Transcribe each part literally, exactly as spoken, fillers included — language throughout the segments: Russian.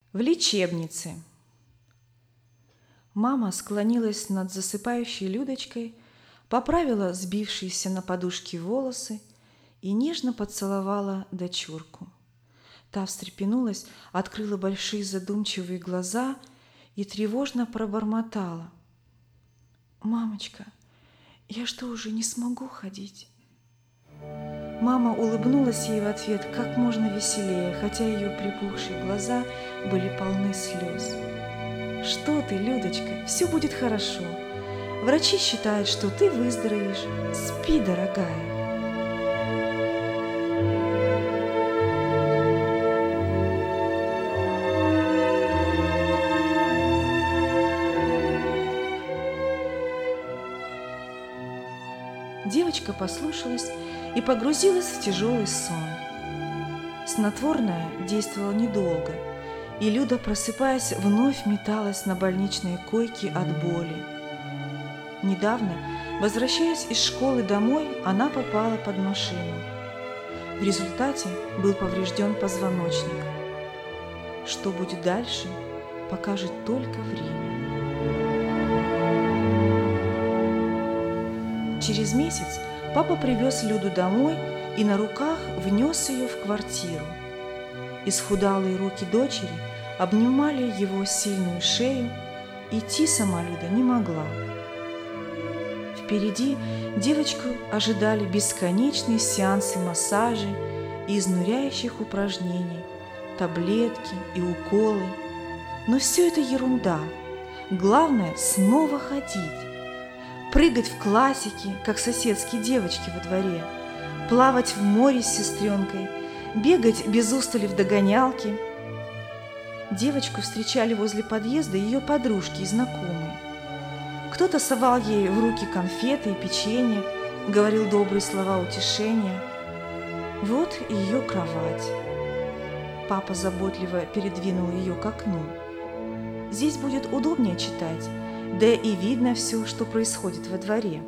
В лечебнице. Мама склонилась над засыпающей Людочкой, поправила сбившиеся на подушке волосы и нежно поцеловала дочурку. Та встрепенулась, открыла большие задумчивые глаза и тревожно пробормотала: «Мамочка, я что, уже не смогу ходить?» Мама улыбнулась ей в ответ как можно веселее, хотя ее припухшие глаза были полны слез. «Что ты, Людочка, все будет хорошо. Врачи считают, что ты выздоровеешь. Спи, дорогая». Девочка послушалась и погрузилась в тяжелый сон. Снотворное действовало недолго, и Люда, просыпаясь, вновь металась на больничной койке от боли. Недавно, возвращаясь из школы домой, она попала под машину. В результате был поврежден позвоночник. Что будет дальше, покажет только время. Через месяц папа привез Люду домой и на руках внес ее в квартиру. Исхудалые руки дочери обнимали его сильную шею, идти сама Люда не могла. Впереди девочку ожидали бесконечные сеансы массажей и изнуряющих упражнений, таблетки и уколы. Но все это ерунда. Главное – снова ходить. Прыгать в классики, как соседские девочки во дворе, плавать в море с сестренкой, бегать без устали в догонялки. Девочку встречали возле подъезда ее подружки и знакомые. Кто-то совал ей в руки конфеты и печенье, говорил добрые слова утешения. Вот и ее кровать. Папа заботливо передвинул ее к окну. Здесь будет удобнее читать, да и видно все, что происходит во дворе.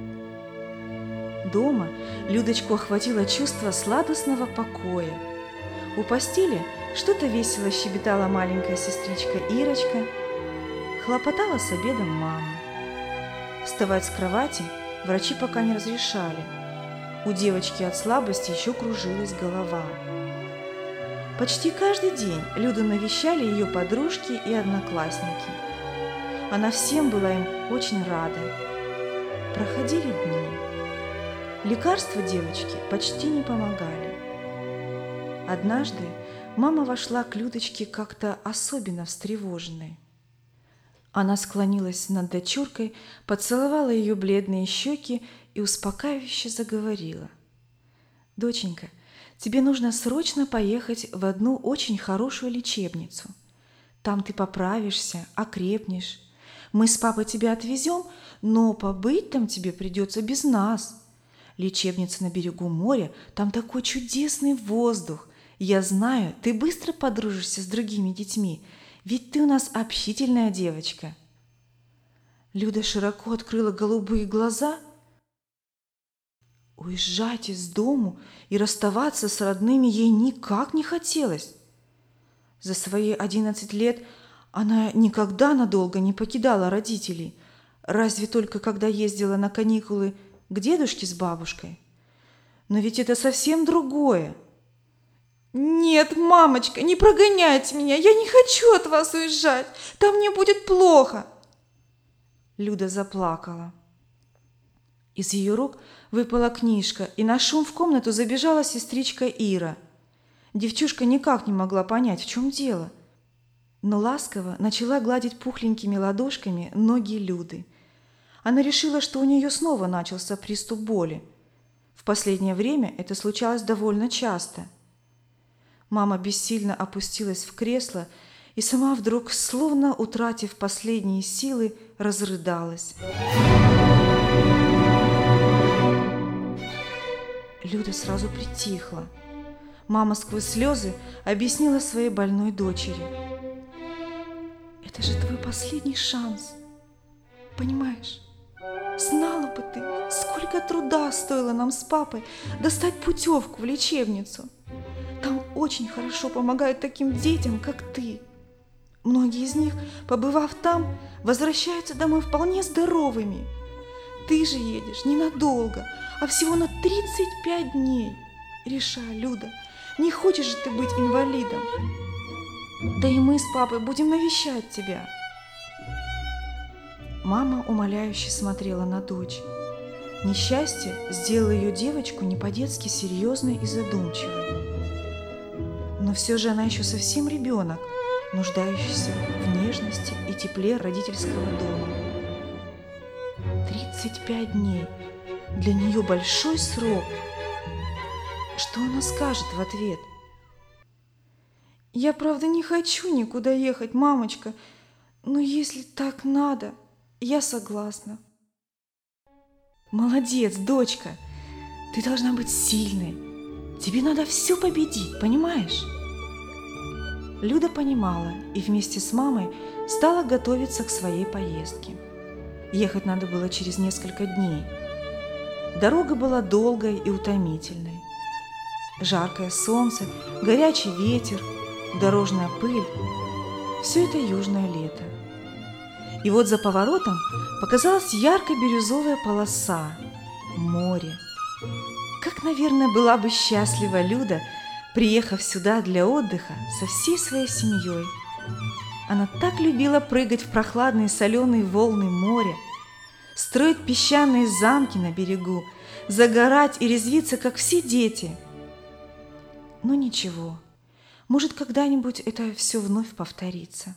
Дома Людочку охватило чувство сладостного покоя. У постели что-то весело щебетала маленькая сестричка Ирочка, хлопотала с обедом мама. Вставать с кровати врачи пока не разрешали. У девочки от слабости еще кружилась голова. Почти каждый день Люду навещали ее подружки и одноклассники. Она всем была им очень рада. Проходили дни. Лекарства девочке почти не помогали. Однажды мама вошла к Людочке как-то особенно встревоженной. Она склонилась над дочуркой, поцеловала ее бледные щеки и успокаивающе заговорила: «Доченька, тебе нужно срочно поехать в одну очень хорошую лечебницу. Там ты поправишься, окрепнешь. Мы с папой тебя отвезем, но побыть там тебе придется без нас. Лечебница на берегу моря, там такой чудесный воздух. Я знаю, ты быстро подружишься с другими детьми, ведь ты у нас общительная девочка». Люда широко открыла голубые глаза. Уезжать из дому и расставаться с родными ей никак не хотелось. За свои одиннадцать лет она никогда надолго не покидала родителей, разве только когда ездила на каникулы к дедушке с бабушкой. Но ведь это совсем другое. «Нет, мамочка, не прогоняйте меня, я не хочу от вас уезжать, там мне будет плохо!» Люда заплакала. Из ее рук выпала книжка, и на шум в комнату забежала сестричка Ира. Девчушка никак не могла понять, в чем дело, но ласково начала гладить пухленькими ладошками ноги Люды. Она решила, что у нее снова начался приступ боли. В последнее время это случалось довольно часто. Мама бессильно опустилась в кресло и сама вдруг, словно утратив последние силы, разрыдалась. Люда сразу притихла. Мама сквозь слезы объяснила своей больной дочери: «Это же твой последний шанс. Понимаешь? Знала бы ты, сколько труда стоило нам с папой достать путевку в лечебницу. Там очень хорошо помогают таким детям, как ты. Многие из них, побывав там, возвращаются домой вполне здоровыми. Ты же едешь ненадолго, а всего на тридцать пять дней. Решай, Люда, не хочешь же ты быть инвалидом? Да и мы с папой будем навещать тебя. Мама умоляюще смотрела на дочь. Несчастье сделало ее девочку не по-детски серьезной и задумчивой. Но все же она еще совсем ребенок, нуждающийся в нежности и тепле родительского дома. тридцать пять дней. Для нее большой срок. Что она скажет в ответ? Я, правда, не хочу никуда ехать, мамочка, но если так надо, я согласна. Молодец, дочка. Ты должна быть сильной. Тебе надо все победить, понимаешь? Люда понимала и вместе с мамой стала готовиться к своей поездке. Ехать надо было через несколько дней. Дорога была долгой и утомительной. Жаркое солнце, горячий ветер, дорожная пыль – все это южное лето. И вот за поворотом показалась ярко-бирюзовая полоса – море. Как, наверное, была бы счастлива Люда, приехав сюда для отдыха со всей своей семьей. Она так любила прыгать в прохладные соленые волны моря, строить песчаные замки на берегу, загорать и резвиться, как все дети. Но ничего, может, когда-нибудь это все вновь повторится.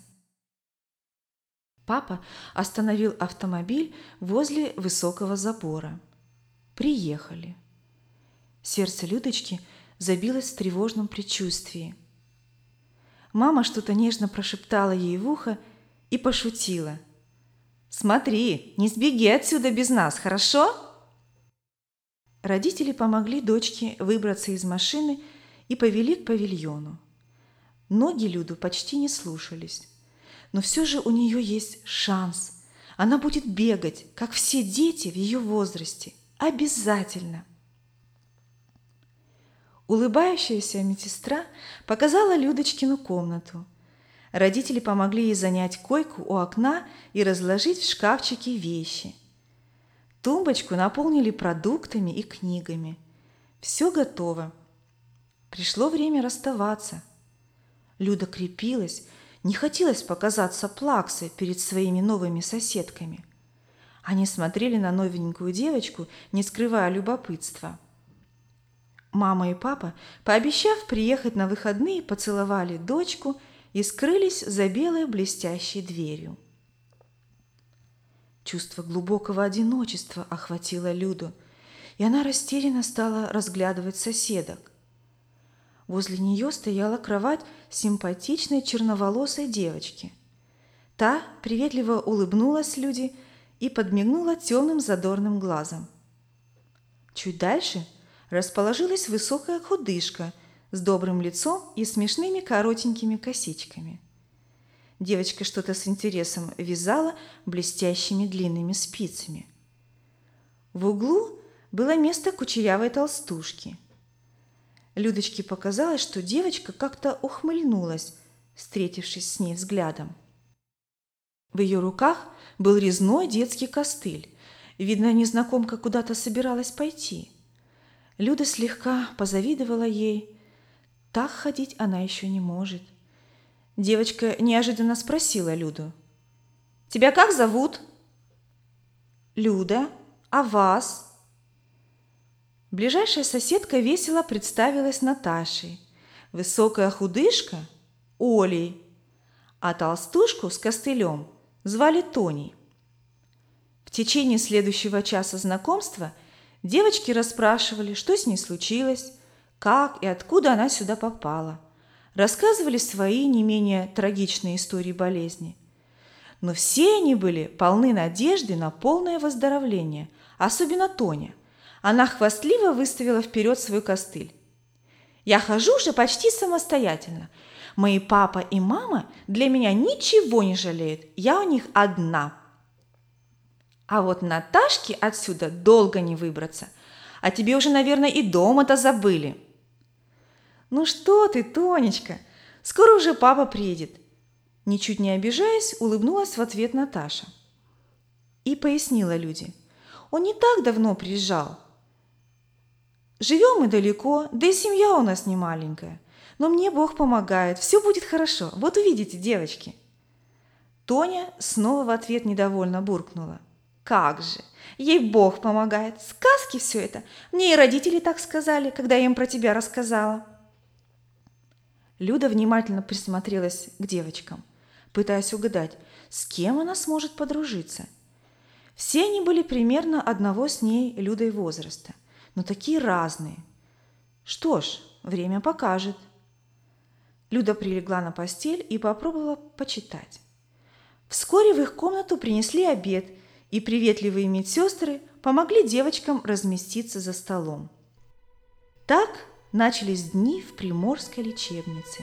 Папа остановил автомобиль возле высокого забора. Приехали. Сердце Людочки забилось в тревожном предчувствии. Мама что-то нежно прошептала ей в ухо и пошутила. «Смотри, не сбеги отсюда без нас, хорошо?» Родители помогли дочке выбраться из машины и повели к павильону. Ноги Люду почти не слушались, но все же у нее есть шанс. Она будет бегать, как все дети в ее возрасте. Обязательно. Улыбающаяся медсестра показала Людочкину комнату. Родители помогли ей занять койку у окна и разложить в шкафчике вещи. Тумбочку наполнили продуктами и книгами. Все готово. Пришло время расставаться. Люда крепилась, не хотелось показаться плаксой перед своими новыми соседками. Они смотрели на новенькую девочку, не скрывая любопытства. Мама и папа, пообещав приехать на выходные, поцеловали дочку и скрылись за белой блестящей дверью. Чувство глубокого одиночества охватило Люду, и она растерянно стала разглядывать соседок. Возле нее стояла кровать симпатичной черноволосой девочки. Та приветливо улыбнулась Люде и подмигнула темным задорным глазом. Чуть дальше расположилась высокая худышка с добрым лицом и смешными коротенькими косичками. Девочка что-то с интересом вязала блестящими длинными спицами. В углу было место кучерявой толстушки. Людочке показалось, что девочка как-то ухмыльнулась, встретившись с ней взглядом. В ее руках был резной детский костыль. Видно, незнакомка куда-то собиралась пойти. Люда слегка позавидовала ей. Так ходить она еще не может. Девочка неожиданно спросила Люду. «Тебя как зовут?» «Люда. А вас?» Ближайшая соседка весело представилась Наташей. Высокая худышка – Олей, а толстушку с костылем звали Тоней. В течение следующего часа знакомства девочки расспрашивали, что с ней случилось, как и откуда она сюда попала. Рассказывали свои не менее трагичные истории болезни. Но все они были полны надежды на полное выздоровление, особенно Тоня. Она хвастливо выставила вперед свой костыль. «Я хожу уже почти самостоятельно. Мои папа и мама для меня ничего не жалеют. Я у них одна. А вот Наташке отсюда долго не выбраться. А тебе уже, наверное, и дома-то забыли». «Ну что ты, Тонечка, скоро уже папа приедет. Ничуть не обижаясь, улыбнулась в ответ Наташа и пояснила Люде. Он не так давно приезжал. Живем мы далеко, да и семья у нас не маленькая. Но мне Бог помогает, все будет хорошо. Вот увидите, девочки. Тоня снова в ответ недовольно буркнула. Как же, ей Бог помогает. Сказки все это. Мне и родители так сказали, когда я им про тебя рассказала. Люда внимательно присмотрелась к девочкам, пытаясь угадать, с кем она сможет подружиться. Все они были примерно одного с ней Людой возраста, но такие разные. Что ж, время покажет. Люда прилегла на постель и попробовала почитать. Вскоре в их комнату принесли обед, и приветливые медсестры помогли девочкам разместиться за столом. Так начались дни в приморской лечебнице.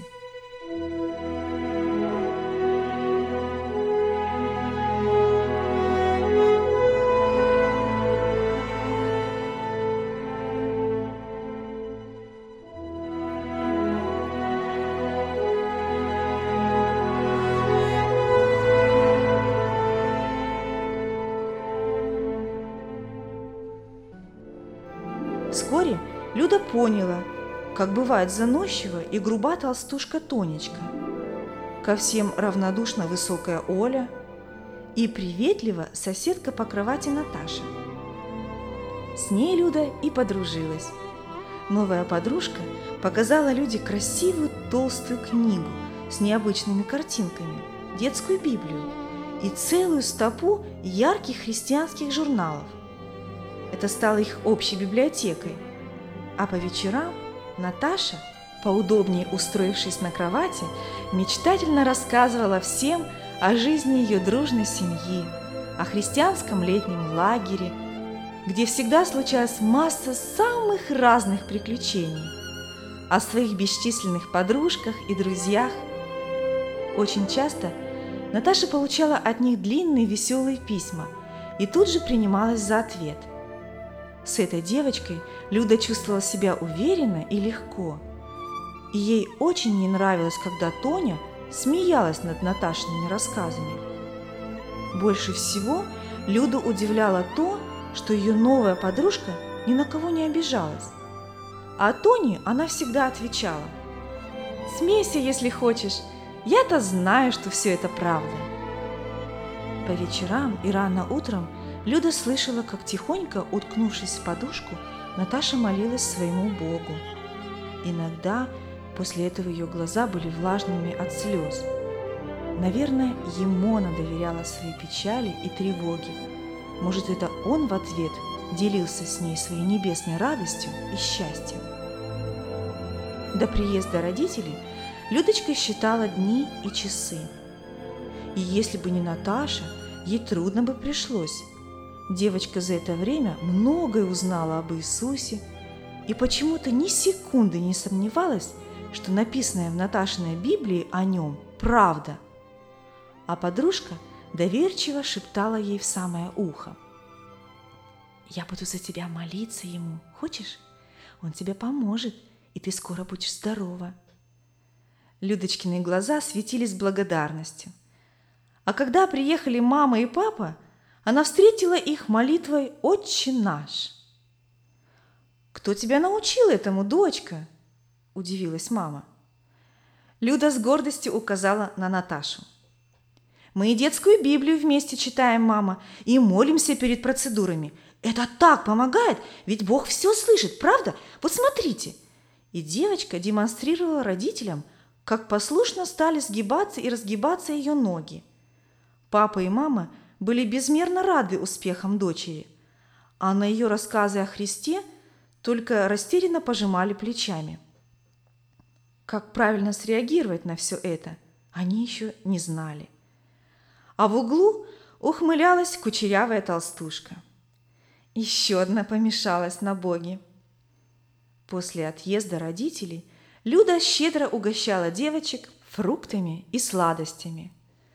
Вскоре Люда поняла, как бывает заносчива и груба толстушка Тонечка, ко всем равнодушна высокая Оля и приветлива соседка по кровати Наташа. С ней Люда и подружилась. Новая подружка показала Люде красивую толстую книгу с необычными картинками, детскую Библию и целую стопу ярких христианских журналов. Это стало их общей библиотекой. А по вечерам Наташа, поудобнее устроившись на кровати, мечтательно рассказывала всем о жизни ее дружной семьи, о христианском летнем лагере, где всегда случалась масса самых разных приключений, о своих бесчисленных подружках и друзьях. Очень часто Наташа получала от них длинные веселые письма и тут же принималась за ответ. С этой девочкой Люда чувствовала себя уверенно и легко. И ей очень не нравилось, когда Тоня смеялась над Наташиными рассказами. Больше всего Люду удивляло то, что ее новая подружка ни на кого не обижалась. А Тоне она всегда отвечала: «Смейся, если хочешь, я-то знаю, что все это правда». По вечерам и рано утром Люда слышала, как тихонько, уткнувшись в подушку, Наташа молилась своему Богу. Иногда после этого ее глаза были влажными от слез. Наверное, ему она доверяла свои печали и тревоги. Может, это он в ответ делился с ней своей небесной радостью и счастьем. До приезда родителей Людочка считала дни и часы. И если бы не Наташа, ей трудно бы пришлось. Девочка за это время многое узнала об Иисусе и почему-то ни секунды не сомневалась, что написанное в Наташиной Библии о нем правда. А подружка доверчиво шептала ей в самое ухо: «Я буду за тебя молиться ему, хочешь? Он тебе поможет, и ты скоро будешь здорова». Людочкины глаза светились благодарностью. А когда приехали мама и папа, она встретила их молитвой «Отче наш». «Кто тебя научил этому, дочка?» – удивилась мама. Люда с гордостью указала на Наташу. «Мы и детскую Библию вместе читаем, мама, и молимся перед процедурами. Это так помогает, ведь Бог все слышит, правда? Вот смотрите». И девочка демонстрировала родителям, как послушно стали сгибаться и разгибаться ее ноги. Папа и мама были безмерно рады успехам дочери, а на ее рассказы о Христе только растерянно пожимали плечами. Как правильно среагировать на все это, они еще не знали. А в углу ухмылялась кучерявая толстушка. Еще одна помешалась на Боге. После отъезда родителей Люда щедро угощала девочек фруктами и сладостями.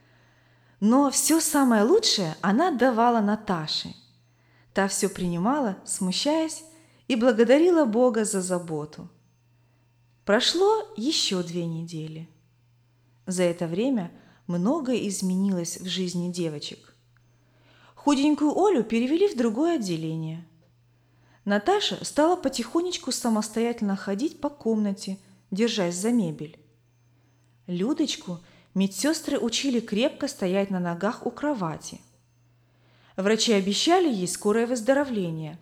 Но все самое лучшее она давала Наташе. Та все принимала, смущаясь, и благодарила Бога за заботу. Прошло еще две недели. За это время многое изменилось в жизни девочек. Худенькую Олю перевели в другое отделение. Наташа стала потихонечку самостоятельно ходить по комнате, держась за мебель. Людочку медсестры учили крепко стоять на ногах у кровати. Врачи обещали ей скорое выздоровление.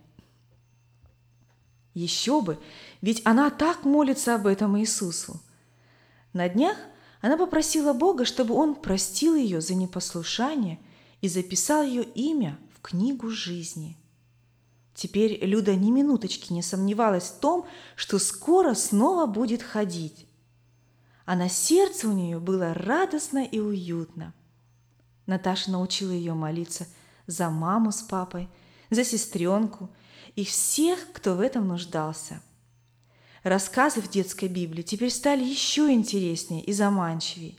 Еще бы, ведь она так молится об этом Иисусу. На днях она попросила Бога, чтобы Он простил ее за непослушание и записал ее имя в книгу жизни. Теперь Люда ни минуточки не сомневалась в том, что скоро снова будет ходить. А на сердце у нее было радостно и уютно. Наташа научила ее молиться за маму с папой, за сестренку и всех, кто в этом нуждался. Рассказы в детской Библии теперь стали еще интереснее и заманчивее.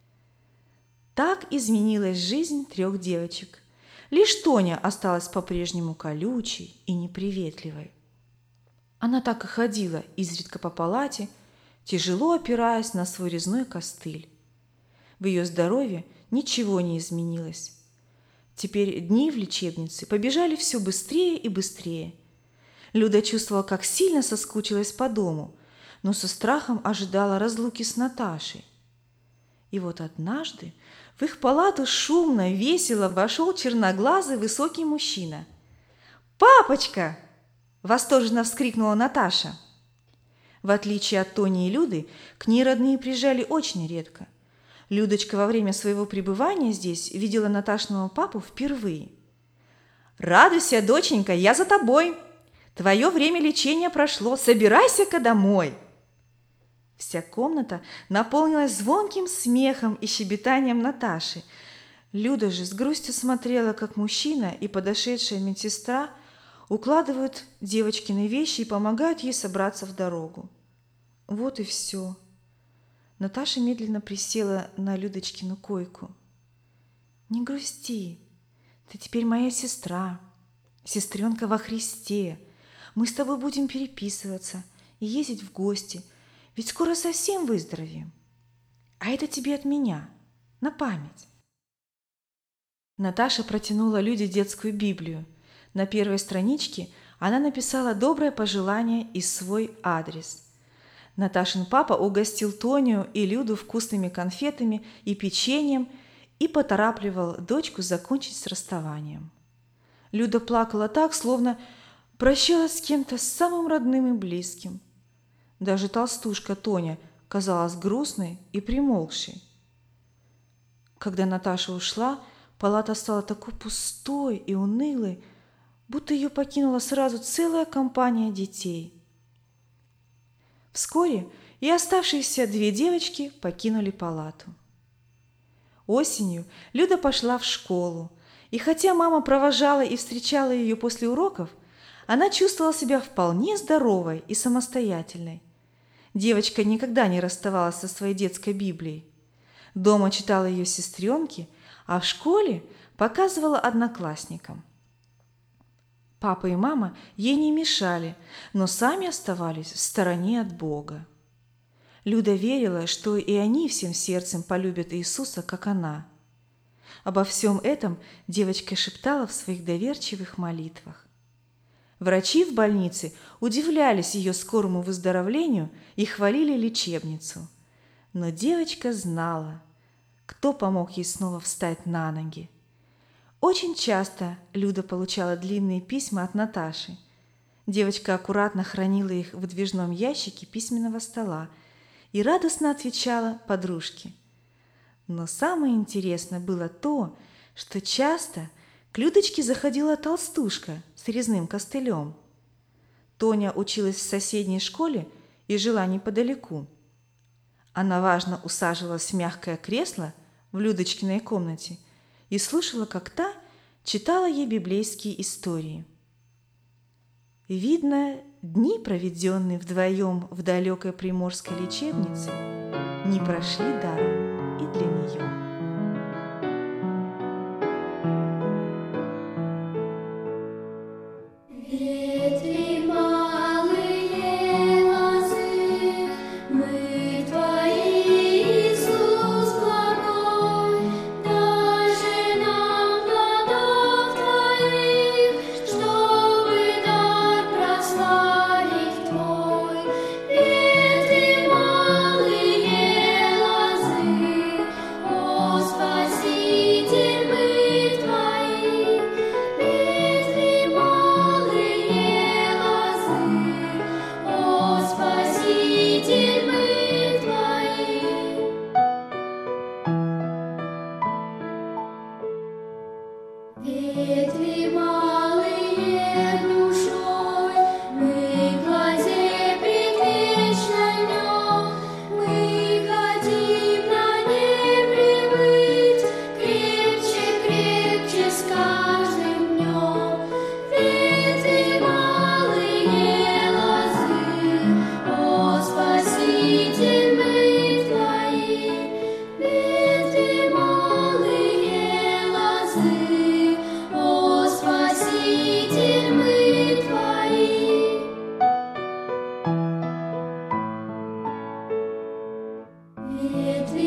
Так изменилась жизнь трех девочек. Лишь Тоня осталась по-прежнему колючей и неприветливой. Она так и ходила изредка по палате, тяжело опираясь на свой резной костыль. В ее здоровье ничего не изменилось. Теперь дни в лечебнице побежали все быстрее и быстрее. Люда чувствовала, как сильно соскучилась по дому, но со страхом ожидала разлуки с Наташей. И вот однажды в их палату шумно, весело вошел черноглазый высокий мужчина. «Папочка!» – восторженно вскрикнула Наташа. В отличие от Тони и Люды, к ней родные приезжали очень редко. Людочка во время своего пребывания здесь видела Наташиного папу впервые. «Радуйся, доченька, я за тобой! Твое время лечения прошло, собирайся-ка домой!» Вся комната наполнилась звонким смехом и щебетанием Наташи. Люда же с грустью смотрела, как мужчина и подошедшая медсестра укладывают девочкины вещи и помогают ей собраться в дорогу. Вот и все. Наташа медленно присела на Людочкину койку. «Не грусти, ты теперь моя сестра, сестренка во Христе. Мы с тобой будем переписываться и ездить в гости, ведь скоро совсем выздоровеем. А это тебе от меня, на память». Наташа протянула Люде детскую Библию. На первой страничке она написала доброе пожелание и свой адрес. Наташин папа угостил Тоню и Люду вкусными конфетами и печеньем и поторапливал дочку закончить с расставанием. Люда плакала так, словно прощалась с кем-то самым родным и близким. Даже толстушка Тоня казалась грустной и примолкшей. Когда Наташа ушла, палата стала такой пустой и унылой, будто ее покинула сразу целая компания детей. Вскоре и оставшиеся две девочки покинули палату. Осенью Люда пошла в школу, и хотя мама провожала и встречала ее после уроков, она чувствовала себя вполне здоровой и самостоятельной. Девочка никогда не расставалась со своей детской Библией. Дома читала ее сестренке, а в школе показывала одноклассникам. Папа и мама ей не мешали, но сами оставались в стороне от Бога. Люда верила, что и они всем сердцем полюбят Иисуса, как она. Обо всем этом девочка шептала в своих доверчивых молитвах. Врачи в больнице удивлялись ее скорому выздоровлению и хвалили лечебницу. Но девочка знала, кто помог ей снова встать на ноги. Очень часто Люда получала длинные письма от Наташи. Девочка аккуратно хранила их в выдвижном ящике письменного стола и радостно отвечала подружке. Но самое интересное было то, что часто к Людочке заходила толстушка с резным костылем. Тоня училась в соседней школе и жила неподалеку. Она важно усаживалась в мягкое кресло в Людочкиной комнате и слушала, как та читала ей библейские истории. Видно, дни, проведенные вдвоем в далекой приморской лечебнице, не прошли даром и для нее. Мы твои, Иисус, благой. ветви